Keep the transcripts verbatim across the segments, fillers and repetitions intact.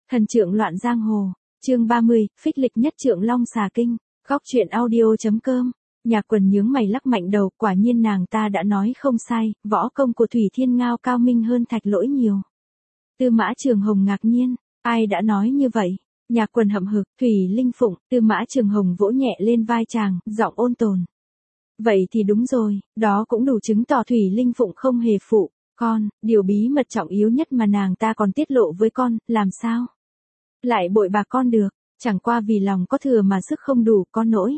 Thần trượng loạn giang hồ, chương ba mươi, phích lịch nhất trượng long xà kinh, góc truyện audio.com. Nhạc Quần nhướng mày lắc mạnh đầu, quả nhiên nàng ta đã nói không sai, võ công của Thủy Thiên Ngao cao minh hơn Thạch Lỗi nhiều. Tư Mã Trường Hồng ngạc nhiên, ai đã nói như vậy? Nhạc Quần hậm hực, Thủy Linh Phụng, Tư Mã Trường Hồng vỗ nhẹ lên vai chàng, giọng ôn tồn. Vậy thì đúng rồi, đó cũng đủ chứng tỏ Thủy Linh Phụng không hề phụ con, điều bí mật trọng yếu nhất mà nàng ta còn tiết lộ với con, làm sao lại bội bạc con được, chẳng qua vì lòng có thừa mà sức không đủ, con nỗi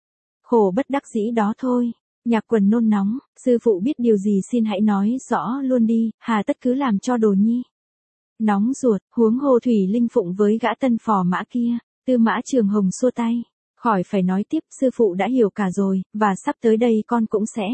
khổ bất đắc dĩ đó thôi. Nhạc Quần nôn nóng, sư phụ biết điều gì xin hãy nói rõ luôn đi, hà tất cứ làm cho Đồ Nhi nóng ruột, huống hồ Thủy Linh Phụng với gã tân phò mã kia. Tư Mã Trường Hồng xua tay, khỏi phải nói tiếp, sư phụ đã hiểu cả rồi, và sắp tới đây con cũng sẽ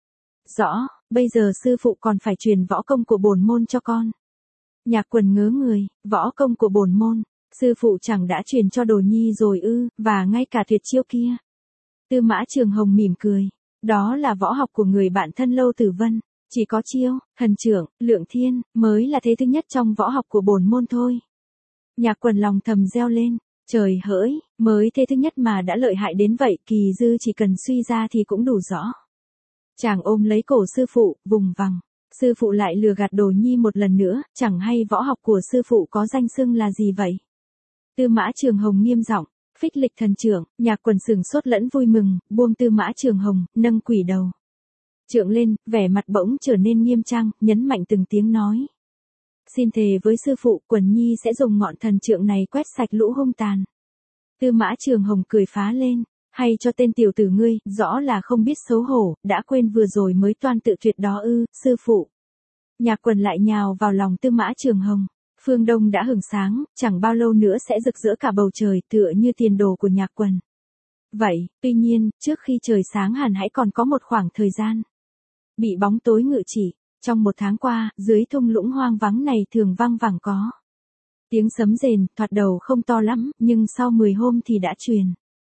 rõ, bây giờ sư phụ còn phải truyền võ công của bổn môn cho con. Nhạc Quần ngớ người, võ công của bổn môn, sư phụ chẳng đã truyền cho Đồ Nhi rồi ư, và ngay cả tuyệt chiêu kia. Tư Mã Trường Hồng mỉm cười, đó là võ học của người bạn thân Lâu Tử Vân, chỉ có chiêu, thần trưởng, lượng thiên, mới là thế thứ nhất trong võ học của bổn môn thôi. Nhạc Quần lòng thầm reo lên, trời hỡi, mới thế thứ nhất mà đã lợi hại đến vậy, kỳ dư chỉ cần suy ra thì cũng đủ rõ. Chàng ôm lấy cổ sư phụ, vùng vằng, sư phụ lại lừa gạt Đồ Nhi một lần nữa, chẳng hay võ học của sư phụ có danh xưng là gì vậy? Tư Mã Trường Hồng nghiêm giọng, phích lịch thần trưởng. Nhạc Quần sửng sốt lẫn vui mừng, buông Tư Mã Trường Hồng, nâng quỷ đầu trượng lên, vẻ mặt bỗng trở nên nghiêm trang, nhấn mạnh từng tiếng nói. Xin thề với sư phụ, Quần Nhi sẽ dùng ngọn thần trượng này quét sạch lũ hung tàn. Tư Mã Trường Hồng cười phá lên, hay cho tên tiểu tử ngươi, rõ là không biết xấu hổ, đã quên vừa rồi mới toan tự tuyệt đó ư, sư phụ. Nhạc Quần lại nhào vào lòng Tư Mã Trường Hồng. Phương Đông đã hửng sáng, chẳng bao lâu nữa sẽ rực rỡ cả bầu trời, tựa như tiền đồ của Nhạc Quần. Vậy, tuy nhiên, trước khi trời sáng hẳn hãy còn có một khoảng thời gian bị bóng tối ngự trị. Trong một tháng qua, dưới thung lũng hoang vắng này thường vang vẳng có tiếng sấm rền, thoạt đầu không to lắm, nhưng sau mười hôm thì đã truyền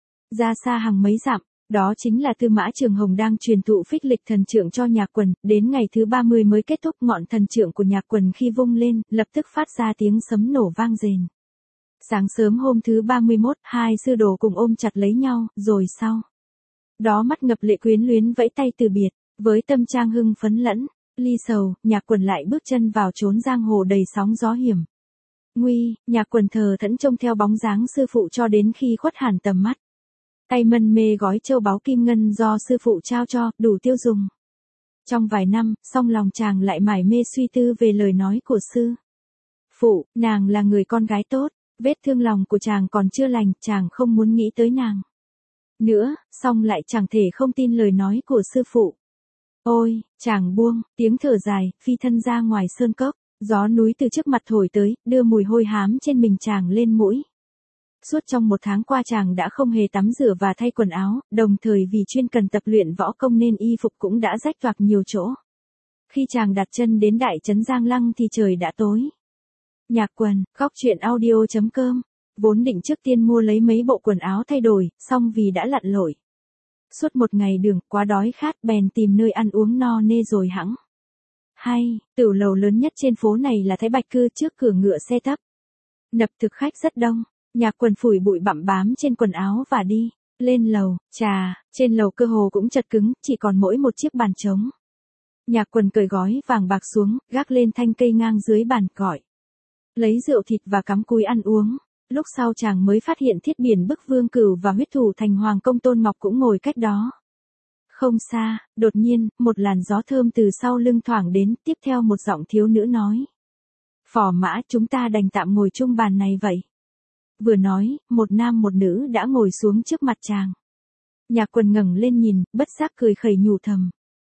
ra xa hàng mấy dặm. Đó chính là Tư Mã Trường Hồng đang truyền thụ phích lịch thần trượng cho Nhạc Quần, đến ngày thứ ba mươi mới kết thúc. Ngọn thần trượng của Nhạc Quần khi vung lên, lập tức phát ra tiếng sấm nổ vang rền. Sáng sớm hôm thứ ba mươi mốt, hai sư đồ cùng ôm chặt lấy nhau, rồi sau đó mắt ngập lệ quyến luyến vẫy tay từ biệt, với tâm trạng hưng phấn lẫn ly sầu. Nhạc Quần lại bước chân vào chốn giang hồ đầy sóng gió hiểm nguy. Nhạc Quần thờ thẫn trông theo bóng dáng sư phụ cho đến khi khuất hẳn tầm mắt. Tay mân mê gói châu báu kim ngân do sư phụ trao cho, đủ tiêu dùng trong vài năm, song lòng chàng lại mải mê suy tư về lời nói của sư phụ. Nàng là người con gái tốt, vết thương lòng của chàng còn chưa lành, chàng không muốn nghĩ tới nàng nữa, song lại chẳng thể không tin lời nói của sư phụ. Ôi, chàng buông tiếng thở dài, phi thân ra ngoài sơn cốc. Gió núi từ trước mặt thổi tới, đưa mùi hôi hám trên mình chàng lên mũi. Suốt trong một tháng qua chàng đã không hề tắm rửa và thay quần áo, đồng thời vì chuyên cần tập luyện võ công nên y phục cũng đã rách toạc nhiều chỗ. Khi chàng đặt chân đến đại trấn Giang Lăng thì trời đã tối. Nhạc Quần, góc truyện audio.com, vốn định trước tiên mua lấy mấy bộ quần áo thay đổi, song vì đã lặn lội suốt một ngày đường, quá đói khát, bèn tìm nơi ăn uống no nê rồi hẵng hay. Tửu lầu lớn nhất trên phố này là Thái Bạch Cư, trước cửa ngựa xe tấp nập thực khách rất đông. Nhạc Quần phủi bụi bặm bám trên quần áo và đi lên lầu. Chà, trên lầu cơ hồ cũng chật cứng, chỉ còn mỗi một chiếc bàn trống. Nhạc Quần cởi gói vàng bạc xuống, gác lên thanh cây ngang dưới bàn, gọi lấy rượu thịt và cắm cúi ăn uống. Lúc sau chàng mới phát hiện Thiết Biển Bức Vương Cửu và huyết thủ thành Hoàng Công Tôn Ngọc cũng ngồi cách đó không xa. Đột nhiên, một làn gió thơm từ sau lưng thoảng đến, tiếp theo một giọng thiếu nữ nói. Phò mã, chúng ta đành tạm ngồi chung bàn này vậy. Vừa nói, một nam một nữ đã ngồi xuống trước mặt chàng. Nhạc Quần ngẩng lên nhìn, bất giác cười khẩy nhủ thầm.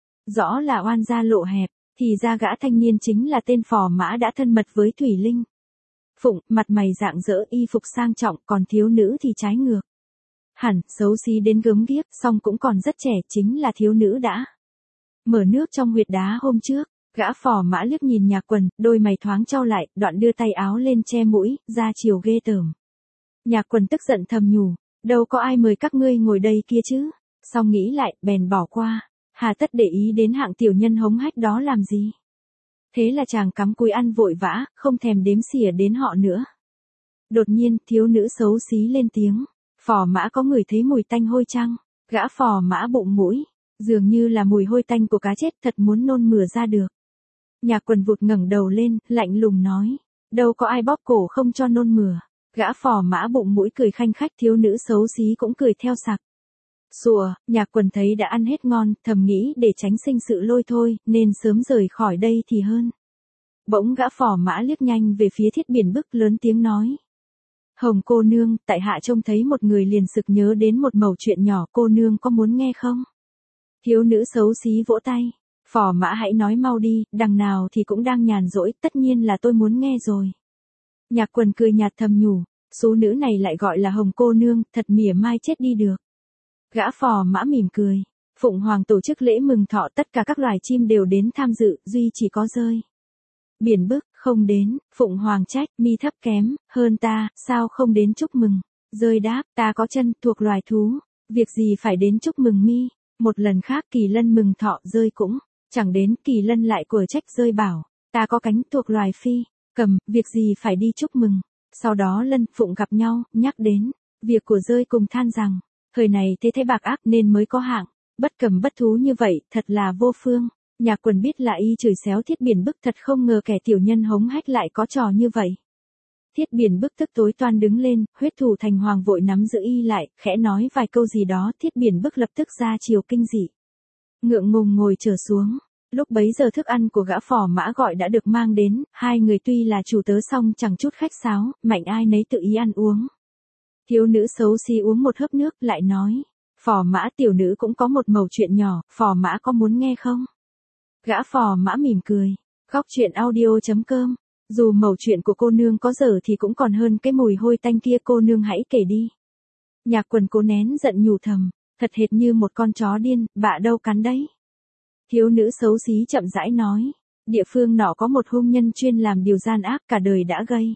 Rõ là oan gia lộ hẹp, thì ra gã thanh niên chính là tên phò mã đã thân mật với Thủy Linh Phụng, mặt mày rạng rỡ, y phục sang trọng, còn thiếu nữ thì trái ngược. Hẳn, xấu xí đến gớm ghiếc, song cũng còn rất trẻ, chính là thiếu nữ đã mở nước trong huyệt đá hôm trước. Gã phò mã liếc nhìn Nhạc Quần, đôi mày thoáng chau lại, đoạn đưa tay áo lên che mũi, ra chiều ghê tởm. Nhạc Quần tức giận thầm nhủ, đâu có ai mời các ngươi ngồi đây kia chứ. Xong nghĩ lại, bèn bỏ qua, hà tất để ý đến hạng tiểu nhân hống hách đó làm gì. Thế là chàng cắm cúi ăn vội vã, không thèm đếm xỉa đến họ nữa. Đột nhiên, thiếu nữ xấu xí lên tiếng. Phò mã có người thấy mùi tanh hôi chăng? Gã phò mã bụng mũi. Dường như là mùi hôi tanh của cá chết, thật muốn nôn mửa ra được. Nhạc Quần vụt ngẩng đầu lên, lạnh lùng nói. Đâu có ai bóp cổ không cho nôn mửa. Gã phò mã bụng mũi cười khanh khách, thiếu nữ xấu xí cũng cười theo sặc. Sùa, Nhạc Quần thấy đã ăn hết ngon, thầm nghĩ để tránh sinh sự lôi thôi, nên sớm rời khỏi đây thì hơn. Bỗng gã phò mã liếc nhanh về phía Thiết Biển Bức, lớn tiếng nói. Hồng cô nương, tại hạ trông thấy một người liền sực nhớ đến một mẩu chuyện nhỏ, cô nương có muốn nghe không? Thiếu nữ xấu xí vỗ tay. Phò mã hãy nói mau đi, đằng nào thì cũng đang nhàn rỗi, tất nhiên là tôi muốn nghe rồi. Nhạc Quần cười nhạt thầm nhủ, số nữ này lại gọi là Hồng cô nương, thật mỉa mai chết đi được. Gã phò mã mỉm cười. Phụng Hoàng tổ chức lễ mừng thọ, tất cả các loài chim đều đến tham dự, duy chỉ có Dơi Biển Bức không đến. Phụng Hoàng trách, mi thấp kém hơn ta, sao không đến chúc mừng? Dơi đáp, ta có chân, thuộc loài thú, việc gì phải đến chúc mừng mi? Một lần khác Kỳ Lân mừng thọ, Dơi cũng chẳng đến. Kỳ Lân lại của trách Dơi bảo, ta có cánh, thuộc loài phi cầm, việc gì phải đi chúc mừng? Sau đó Lân Phụng gặp nhau, nhắc đến việc của Dơi, cùng than rằng, thời này thế thế bạc ác nên mới có hạng bất cầm bất thú như vậy, thật là vô phương. Nhạc Quần biết là y chửi xéo Thiết Biển Bức, thật không ngờ kẻ tiểu nhân hống hách lại có trò như vậy. Thiết Biển Bức tức tối toan đứng lên, Huyết Thủ Thành Hoàng vội nắm giữ y lại, khẽ nói vài câu gì đó, Thiết Biển Bức lập tức ra chiều kinh dị. Ngượng ngùng ngồi trở xuống. Lúc bấy giờ thức ăn của gã phò mã gọi đã được mang đến, hai người tuy là chủ tớ song chẳng chút khách sáo, mạnh ai nấy tự ý ăn uống. Thiếu nữ xấu xí uống một hớp nước, lại nói, phò mã tiểu nữ cũng có một mẩu chuyện nhỏ, phò mã có muốn nghe không? Gã phò mã mỉm cười. Góc truyện audio chấm com. Dù mẩu chuyện của cô nương có dở thì cũng còn hơn cái mùi hôi tanh kia, cô nương hãy kể đi. Nhạc Quần cố nén giận nhủ thầm, thật hệt như một con chó điên, bạ đâu cắn đấy. Thiếu nữ xấu xí chậm rãi nói, địa phương nọ có một hung nhân chuyên làm điều gian ác, cả đời đã gây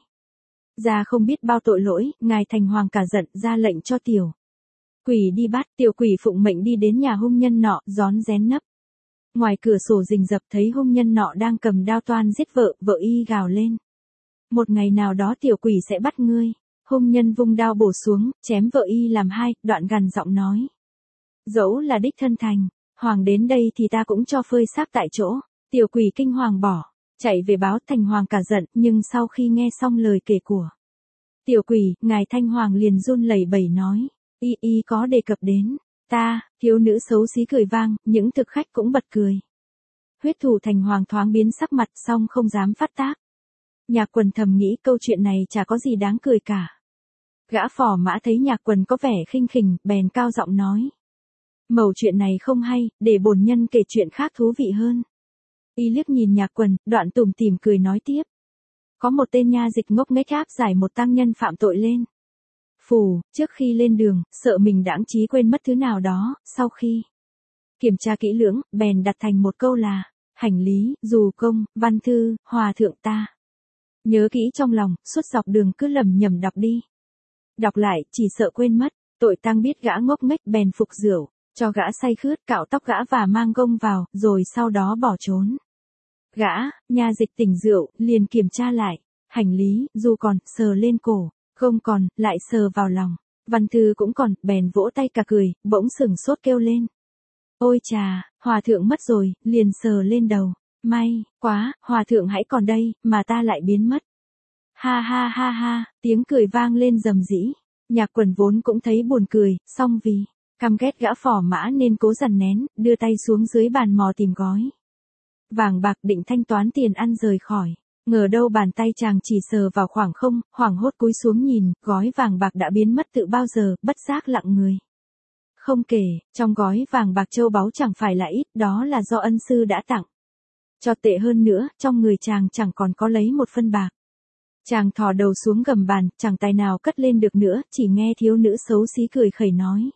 ra không biết bao tội lỗi, ngài Thành Hoàng cả giận, ra lệnh cho tiểu quỷ đi bắt. Tiểu quỷ phụng mệnh đi đến nhà hung nhân nọ, rón rén nấp ngoài cửa sổ rình rập, thấy hung nhân nọ đang cầm đao toan giết vợ, vợ y gào lên, một ngày nào đó tiểu quỷ sẽ bắt ngươi. Hung nhân vung đao bổ xuống, chém vợ y làm hai, đoạn gằn giọng nói, dẫu là đích thân Thành Hoàng đến đây thì ta cũng cho phơi xác tại chỗ. Tiểu quỷ kinh hoàng bỏ chạy về báo. Thành Hoàng cả giận, nhưng sau khi nghe xong lời kể của tiểu quỷ, ngài Thanh Hoàng liền run lẩy bẩy nói, y y có đề cập đến ta. Thiếu nữ xấu xí cười vang, những thực khách cũng bật cười. Huyết Thủ Thành Hoàng thoáng biến sắc mặt, song không dám phát tác. Nhạc Quần thầm nghĩ câu chuyện này chả có gì đáng cười cả. Gã phò mã thấy Nhạc Quần có vẻ khinh khỉnh, bèn cao giọng nói, mẩu chuyện này không hay, để bổn nhân kể chuyện khác thú vị hơn. Y liếc nhìn Nhạc Quần, đoạn tủm tỉm cười nói tiếp. Có một tên nha dịch ngốc nghếch áp giải một tăng nhân phạm tội lên phủ, trước khi lên đường, sợ mình đãng trí quên mất thứ nào đó, sau khi kiểm tra kỹ lưỡng, bèn đặt thành một câu là, hành lý, dù công, văn thư, hòa thượng ta. Nhớ kỹ trong lòng, suốt dọc đường cứ lầm nhầm đọc đi. Đọc lại, chỉ sợ quên mất. Tội tăng biết gã ngốc nghếch bèn phục rượu, cho gã say khướt, cạo tóc gã và mang gông vào, rồi sau đó bỏ trốn. Gã, nha dịch tỉnh rượu, liền kiểm tra lại, hành lý, dù còn, sờ lên cổ, không còn, lại sờ vào lòng, văn thư cũng còn, bèn vỗ tay cả cười, bỗng sửng sốt kêu lên. Ôi chà, hòa thượng mất rồi, liền sờ lên đầu, may quá, hòa thượng hãy còn đây, mà ta lại biến mất. Ha ha ha ha, tiếng cười vang lên rầm rĩ. Nhạc Quần vốn cũng thấy buồn cười, song vì căm ghét gã phò mã nên cố dằn nén, đưa tay xuống dưới bàn mò tìm gói vàng bạc định thanh toán tiền ăn rời khỏi. Ngờ đâu bàn tay chàng chỉ sờ vào khoảng không, hoảng hốt cúi xuống nhìn, gói vàng bạc đã biến mất từ bao giờ, bất giác lặng người. Không kể, trong gói vàng bạc châu báu chẳng phải là ít, đó là do ân sư đã tặng. Cho tệ hơn nữa, trong người chàng chẳng còn có lấy một phân bạc. Chàng thò đầu xuống gầm bàn, chẳng tài nào cất lên được nữa, chỉ nghe thiếu nữ xấu xí cười khẩy nói.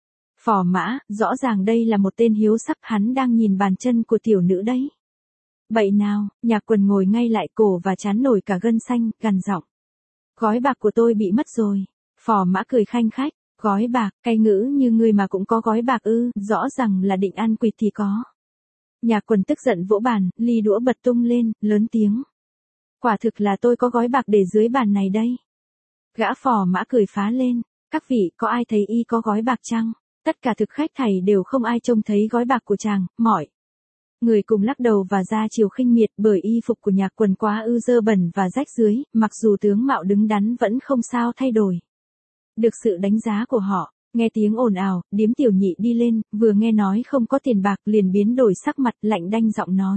Phò mã, rõ ràng đây là một tên hiếu sắc, hắn đang nhìn bàn chân của tiểu nữ đấy. Bậy nào, Nhạc Quần ngồi ngay lại, cổ và trán nổi cả gân xanh, gằn giọng. Gói bạc của tôi bị mất rồi. Phò mã cười khanh khách, gói bạc, cay ngữ như ngươi mà cũng có gói bạc ư, rõ ràng là định ăn quỵt thì có. Nhạc Quần tức giận vỗ bàn, ly đũa bật tung lên, lớn tiếng. Quả thực là tôi có gói bạc để dưới bàn này đây. Gã phò mã cười phá lên, các vị có ai thấy y có gói bạc chăng? Tất cả thực khách thảy đều không ai trông thấy gói bạc của chàng, mọi người cùng lắc đầu và ra chiều khinh miệt bởi y phục của Nhạc Quần quá ư dơ bẩn và rách rưới, mặc dù tướng mạo đứng đắn vẫn không sao thay đổi được sự đánh giá của họ. Nghe tiếng ồn ào, Điếm Tiểu Nhị đi lên, vừa nghe nói không có tiền bạc liền biến đổi sắc mặt lạnh đanh giọng nói.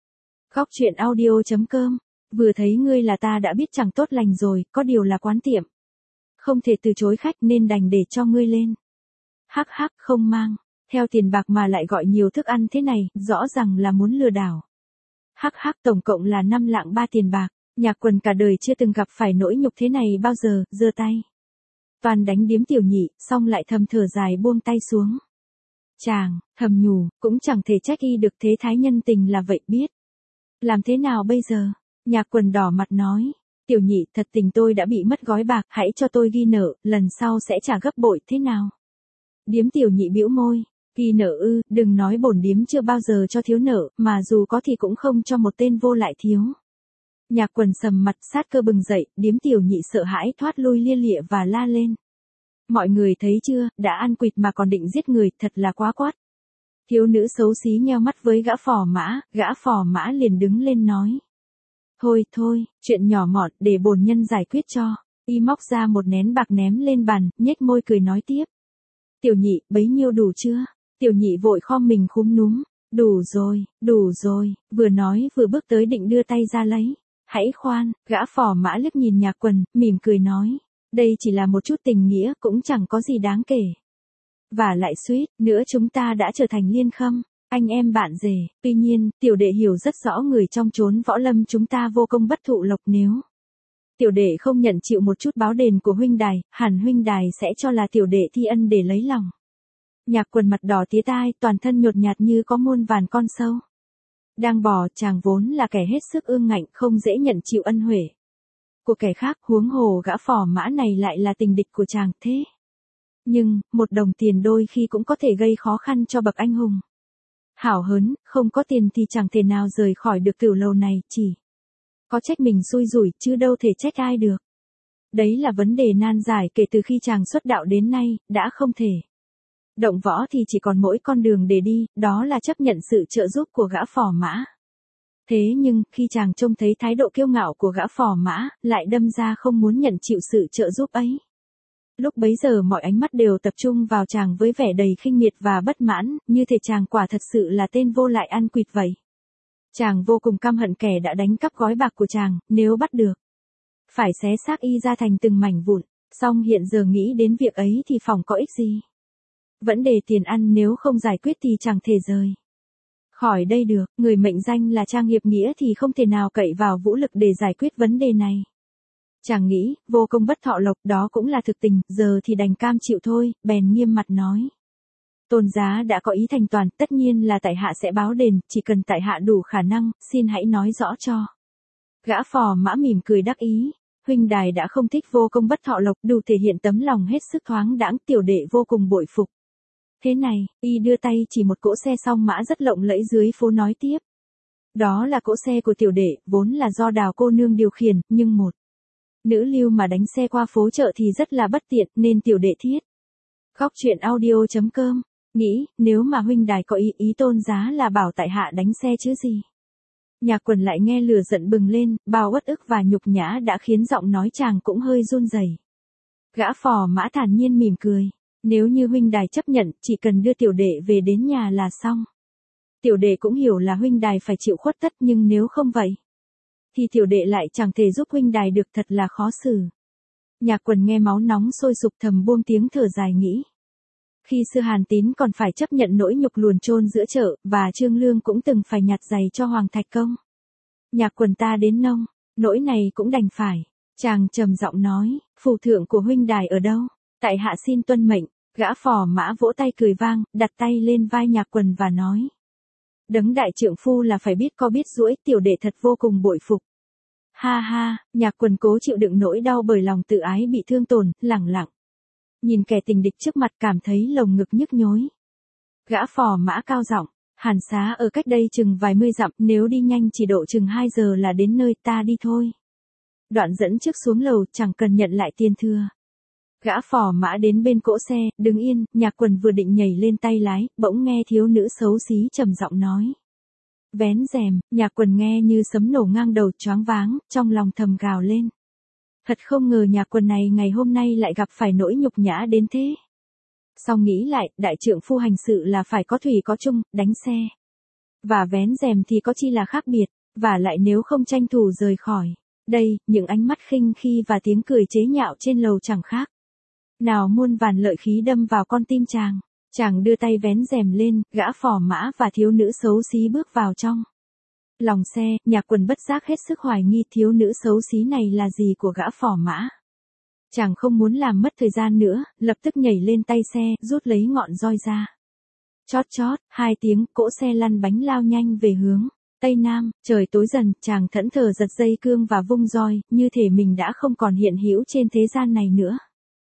Góc truyện audio chấm com, vừa thấy ngươi là ta đã biết chẳng tốt lành rồi, có điều là quán tiệm không thể từ chối khách nên đành để cho ngươi lên. Hắc hắc, không mang theo tiền bạc mà lại gọi nhiều thức ăn thế này, rõ ràng là muốn lừa đảo. Hắc hắc, tổng cộng là năm lạng ba tiền bạc, Nhạc Quần cả đời chưa từng gặp phải nỗi nhục thế này bao giờ, giơ tay toàn đánh Điếm Tiểu Nhị, xong lại thầm thở dài buông tay xuống. Chàng, thầm nhủ, cũng chẳng thể trách y được, thế thái nhân tình là vậy biết. Làm thế nào bây giờ? Nhạc Quần đỏ mặt nói. Tiểu Nhị, thật tình tôi đã bị mất gói bạc, hãy cho tôi ghi nợ, lần sau sẽ trả gấp bội, thế nào? Điếm Tiểu Nhị bĩu môi. Ghi nợ ư, đừng nói bổn điếm chưa bao giờ cho thiếu nợ, mà dù có thì cũng không cho một tên vô lại thiếu. Nhạc Quần sầm mặt, sát cơ bừng dậy, Điếm Tiểu Nhị sợ hãi thoát lui lia lịa và la lên. Mọi người thấy chưa, đã ăn quỵt mà còn định giết người, thật là quá quát. Thiếu nữ xấu xí nheo mắt với gã phò mã, gã phò mã liền đứng lên nói. Thôi thôi, chuyện nhỏ mọn, để bổn nhân giải quyết cho. Y móc ra một nén bạc ném lên bàn, nhếch môi cười nói tiếp. Tiểu Nhị, bấy nhiêu đủ chưa? Tiểu Nhị vội khom mình khúm núm. Đủ rồi, đủ rồi, vừa nói vừa bước tới định đưa tay ra lấy. Hãy khoan, gã phò mã liếc nhìn Nhạc Quần, mỉm cười nói. Đây chỉ là một chút tình nghĩa, cũng chẳng có gì đáng kể. Và lại suýt nữa chúng ta đã trở thành liên khâm, anh em bạn rể. Tuy nhiên, tiểu đệ hiểu rất rõ người trong chốn võ lâm chúng ta vô công bất thụ lộc, nếu tiểu đệ không nhận chịu một chút báo đền của huynh đài, hẳn huynh đài sẽ cho là tiểu đệ thi ân để lấy lòng. Nhạc Quần mặt đỏ tía tai, toàn thân nhột nhạt như có muôn vàn con sâu đang bò. Chàng vốn là kẻ hết sức ương ngạnh, không dễ nhận chịu ân huệ của kẻ khác, huống hồ gã phò mã này lại là tình địch của chàng thế. Nhưng, một đồng tiền đôi khi cũng có thể gây khó khăn cho bậc anh hùng. Hảo hớn, không có tiền thì chẳng thể nào rời khỏi được tiểu lầu này, chỉ có trách mình xui rủi, chứ đâu thể trách ai được. Đấy là vấn đề nan giải, kể từ khi chàng xuất đạo đến nay, đã không thể động võ thì chỉ còn mỗi con đường để đi, đó là chấp nhận sự trợ giúp của gã phò mã. Thế nhưng, khi chàng trông thấy thái độ kiêu ngạo của gã phò mã, lại đâm ra không muốn nhận chịu sự trợ giúp ấy. Lúc bấy giờ mọi ánh mắt đều tập trung vào chàng với vẻ đầy khinh miệt và bất mãn, như thể chàng quả thật sự là tên vô lại ăn quỵt vậy. Chàng vô cùng căm hận kẻ đã đánh cắp gói bạc của chàng, nếu bắt được, phải xé xác y ra thành từng mảnh vụn, song hiện giờ nghĩ đến việc ấy thì phỏng có ích gì. Vấn đề tiền ăn nếu không giải quyết thì chẳng thể rời khỏi đây được, người mệnh danh là Trang Hiệp Nghĩa thì không thể nào cậy vào vũ lực để giải quyết vấn đề này. Chàng nghĩ, vô công bất thọ lộc, đó cũng là thực tình, giờ thì đành cam chịu thôi, bèn nghiêm mặt nói. Tôn giá đã có ý thành toàn, tất nhiên là tại hạ sẽ báo đền, chỉ cần tại hạ đủ khả năng, xin hãy nói rõ cho. Gã phò mã mỉm cười đắc ý, huynh đài đã không thích vô công bất thọ lộc, đủ thể hiện tấm lòng hết sức thoáng đãng, tiểu đệ vô cùng bội phục. Thế này, y đưa tay chỉ một cỗ xe song mã rất lộng lẫy dưới phố nói tiếp. Đó là cỗ xe của tiểu đệ, vốn là do Đào cô nương điều khiển, nhưng một nữ lưu mà đánh xe qua phố chợ thì rất là bất tiện, nên tiểu đệ thiết. Góc truyện audio chấm com, nghĩ, nếu mà huynh đài có ý, ý tôn giá là bảo tại hạ đánh xe chứ gì. Nhạc Quần lại nghe lửa giận bừng lên, bao uất ức và nhục nhã đã khiến giọng nói chàng cũng hơi run rẩy. Gã phò mã thản nhiên mỉm cười. Nếu như huynh đài chấp nhận, chỉ cần đưa tiểu đệ về đến nhà là xong. Tiểu đệ cũng hiểu là huynh đài phải chịu khuất tất, nhưng nếu không vậy, thì tiểu đệ lại chẳng thể giúp huynh đài được, thật là khó xử. Nhạc Quần nghe máu nóng sôi sục thầm buông tiếng thở dài nghĩ. Khi xưa Hàn Tín còn phải chấp nhận nỗi nhục luồn chôn giữa chợ, và Trương Lương cũng từng phải nhặt giày cho Hoàng Thạch Công. Nhạc Quần ta đến nông, nỗi này cũng đành phải. Chàng trầm giọng nói, phù thượng của huynh đài ở đâu? Tại hạ xin tuân mệnh. Gã phò mã vỗ tay cười vang, đặt tay lên vai Nhạc Quần và nói. Đấng đại trượng phu là phải biết co biết duỗi, tiểu đệ thật vô cùng bội phục. Ha ha, Nhạc Quần cố chịu đựng nỗi đau bởi lòng tự ái bị thương tổn, lẳng lặng nhìn kẻ tình địch trước mặt, cảm thấy lồng ngực nhức nhối. Gã phò mã cao giọng, Hàn xá ở cách đây chừng vài mươi dặm, nếu đi nhanh chỉ độ chừng hai giờ là đến nơi, ta đi thôi. đoạn dẫn trước xuống lầu, chẳng cần nhận lại tiền thừa. Gã phò mã đến bên cỗ xe, đứng yên, Nhạc Quần vừa định nhảy lên tay lái, bỗng nghe thiếu nữ xấu xí trầm giọng nói. Vén rèm, Nhạc Quần nghe như sấm nổ ngang đầu, choáng váng, trong lòng thầm gào lên. Thật không ngờ Nhạc Quần này ngày hôm nay lại gặp phải nỗi nhục nhã đến thế. Xong nghĩ lại, đại trượng phu hành sự là phải có thủy có chung, đánh xe. Và vén rèm thì có chi là khác biệt, và lại nếu không tranh thủ rời khỏi. Đây, những ánh mắt khinh khi và tiếng cười chế nhạo trên lầu chẳng khác. Nào muôn vàn lợi khí đâm vào con tim chàng. Chàng đưa tay vén rèm lên, gã phò mã và thiếu nữ xấu xí bước vào trong. Lòng xe, Nhạc Quần bất giác hết sức hoài nghi thiếu nữ xấu xí này là gì của gã phò mã. Chàng không muốn làm mất thời gian nữa, lập tức nhảy lên tay xe, rút lấy ngọn roi ra. Chót chót, hai tiếng, cỗ xe lăn bánh lao nhanh về hướng Tây Nam, trời tối dần, chàng thẫn thờ giật dây cương và vung roi, như thể mình đã không còn hiện hữu trên thế gian này nữa.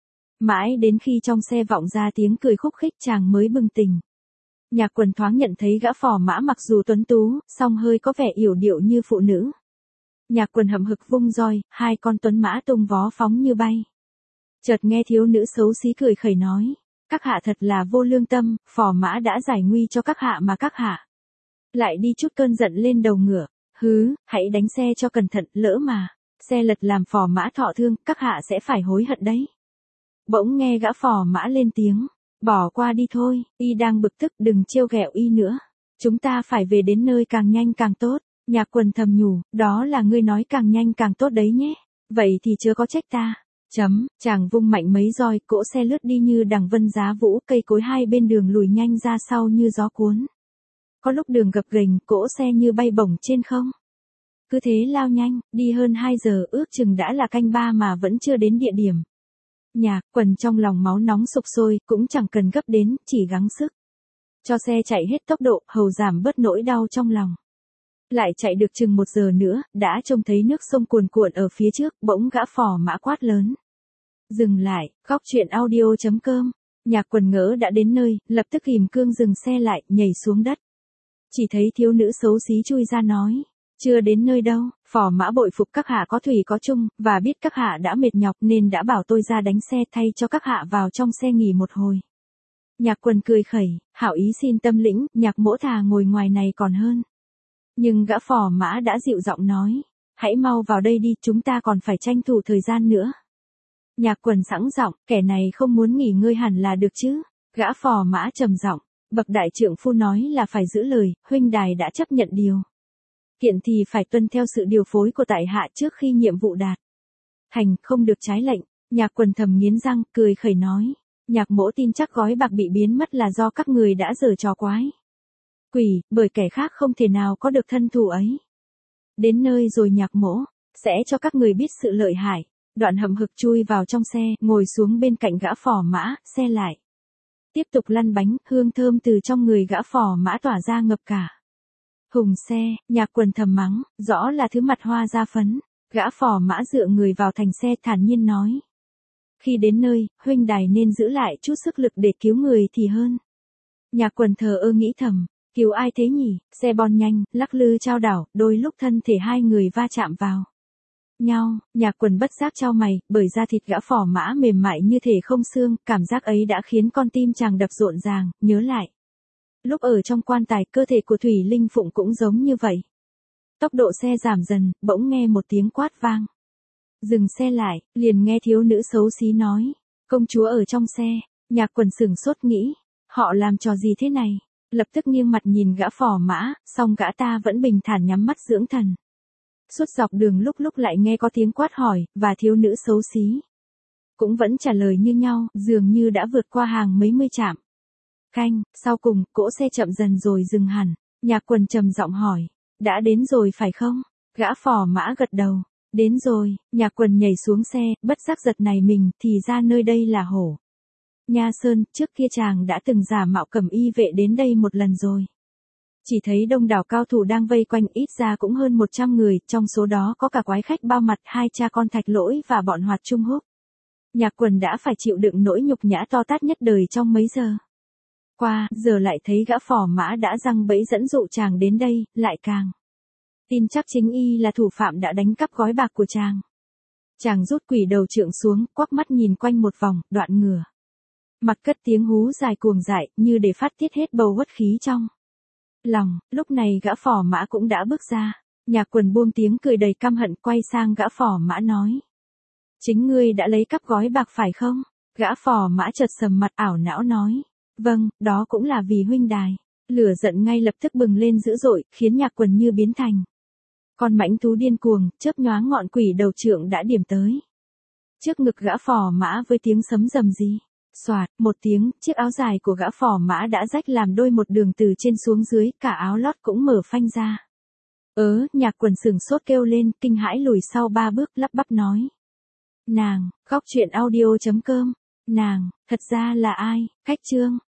Mãi đến khi trong xe vọng ra tiếng cười khúc khích chàng mới bừng tỉnh. Nhạc Quần thoáng nhận thấy gã phò mã mặc dù tuấn tú, song hơi có vẻ yểu điệu như phụ nữ. Nhạc Quần hậm hực vung roi, hai con tuấn mã tung vó phóng như bay. Chợt nghe thiếu nữ xấu xí cười khẩy nói, các hạ thật là vô lương tâm, phò mã đã giải nguy cho các hạ mà các hạ lại đi chút cơn giận lên đầu ngựa. Hứ, hãy đánh xe cho cẩn thận, lỡ mà xe lật làm phò mã thọ thương, các hạ sẽ phải hối hận đấy. Bỗng nghe gã phò mã lên tiếng, bỏ qua đi thôi, y đang bực tức, đừng trêu ghẹo y nữa. Chúng ta phải về đến nơi càng nhanh càng tốt. Nhạc Quần thầm nhủ, đó là ngươi nói càng nhanh càng tốt đấy nhé. Vậy thì chưa có trách ta. Chấm, chàng vung mạnh mấy roi, cỗ xe lướt đi như đằng vân giá vũ, cây cối hai bên đường lùi nhanh ra sau như gió cuốn. Có lúc đường gập ghềnh, cỗ xe như bay bổng trên không. Cứ thế lao nhanh, đi hơn hai giờ, ước chừng đã là canh ba mà vẫn chưa đến địa điểm. Nhạc Quần trong lòng máu nóng sục sôi, cũng chẳng cần gấp đến, chỉ gắng sức cho xe chạy hết tốc độ, hầu giảm bớt nỗi đau trong lòng. Lại chạy được chừng một giờ nữa, đã trông thấy nước sông cuồn cuộn ở phía trước, bỗng gã phò mã quát lớn. Dừng lại, góc truyện audio chấm com. Nhạc Quần ngỡ đã đến nơi, lập tức ghìm cương dừng xe lại, nhảy xuống đất. Chỉ thấy thiếu nữ xấu xí chui ra nói. Chưa đến nơi đâu, phò mã bội phục các hạ có thủy có chung, và biết các hạ đã mệt nhọc nên đã bảo tôi ra đánh xe thay cho các hạ vào trong xe nghỉ một hồi. Nhạc Quần cười khẩy, hảo ý xin tâm lĩnh, Nhạc mỗ thà ngồi ngoài này còn hơn. Nhưng gã phò mã đã dịu giọng nói, hãy mau vào đây đi, chúng ta còn phải tranh thủ thời gian nữa. Nhạc Quần sẵn giọng, kẻ này không muốn nghỉ ngơi hẳn là được chứ. Gã phò mã trầm giọng, bậc đại trượng phu nói là phải giữ lời, huynh đài đã chấp nhận điều kiện thì phải tuân theo sự điều phối của tại hạ trước khi nhiệm vụ đạt thành, không được trái lệnh. Nhạc Quần thầm nghiến răng, cười khẩy nói, Nhạc mỗ tin chắc gói bạc bị biến mất là do các người đã giở trò quái quỷ, bởi kẻ khác không thể nào có được thân thủ ấy. Đến nơi rồi Nhạc mỗ sẽ cho các người biết sự lợi hại. Đoạn hậm hực chui vào trong xe, ngồi xuống bên cạnh gã phò mã, xe lại tiếp tục lăn bánh, hương thơm từ trong người gã phò mã tỏa ra ngập cả hùng xe. Nhạc Quần thầm mắng, rõ là thứ mặt hoa da phấn. Gã phò mã dựa người vào thành xe, thản nhiên nói, khi đến nơi, huynh đài nên giữ lại chút sức lực để cứu người thì hơn. Nhạc Quần thờ ơ nghĩ thầm, cứu ai thế nhỉ? Xe bon nhanh, lắc lư chao đảo, đôi lúc thân thể hai người va chạm vào nhau. Nhạc Quần bất giác chau mày, bởi da thịt gã phò mã mềm mại như thể không xương, cảm giác ấy đã khiến con tim chàng đập rộn ràng. Nhớ lại lúc ở trong quan tài, cơ thể của Thủy Linh Phụng cũng giống như vậy. Tốc độ xe giảm dần, bỗng nghe một tiếng quát vang. Dừng xe lại, liền nghe thiếu nữ xấu xí nói, công chúa ở trong xe. Nhạc Quần sửng sốt nghĩ, họ làm trò gì thế này? Lập tức nghiêng mặt nhìn gã phò mã, song gã ta vẫn bình thản nhắm mắt dưỡng thần. Suốt dọc đường lúc lúc lại nghe có tiếng quát hỏi, và thiếu nữ xấu xí cũng vẫn trả lời như nhau, dường như đã vượt qua hàng mấy mươi trạm canh. Sau cùng, cỗ xe chậm dần rồi dừng hẳn. Nhạc Quần trầm giọng hỏi, đã đến rồi phải không? Gã phò mã gật đầu, đến rồi. Nhạc Quần nhảy xuống xe, bất giác giật nảy mình, thì ra nơi đây là Hổ Nha Sơn, trước kia chàng đã từng giả mạo cẩm y vệ đến đây một lần rồi. Chỉ thấy đông đảo cao thủ đang vây quanh, ít ra cũng hơn một trăm người, trong số đó có cả quái khách bao mặt, hai cha con Thạch Lỗi và bọn Hoạt Trung Húc. Nhạc Quần đã phải chịu đựng nỗi nhục nhã to tát nhất đời trong mấy giờ qua, giờ lại thấy gã phò mã đã giăng bẫy dẫn dụ chàng đến đây, lại càng tin chắc chính y là thủ phạm đã đánh cắp gói bạc của chàng. Chàng rút quỷ đầu trượng xuống, quắc mắt nhìn quanh một vòng, đoạn ngửa. Mặt cất tiếng hú dài cuồng dại, như để phát tiết hết bầu uất khí trong lòng. Lúc này gã phò mã cũng đã bước ra. Nhạc Quần buông tiếng cười đầy căm hận, quay sang gã phò mã nói. Chính ngươi đã lấy cắp gói bạc phải không? Gã phò mã chợt sầm mặt, ảo não nói. Vâng, đó cũng là vì huynh đài. Lửa giận ngay lập tức bừng lên dữ dội, khiến Nhạc Quần như biến thành con mãnh thú điên cuồng, chớp nhoáng ngọn quỷ đầu trượng đã điểm tới trước ngực gã phò mã với tiếng sấm rầm rì. Xoạt, một tiếng, chiếc áo dài của gã phò mã đã rách làm đôi một đường từ trên xuống dưới, cả áo lót cũng mở phanh ra. Ớ, Nhạc Quần sửng sốt kêu lên, kinh hãi lùi sau ba bước, lắp bắp nói. Nàng, Góc truyện audio chấm com. Nàng, thật ra là ai? Khách chương.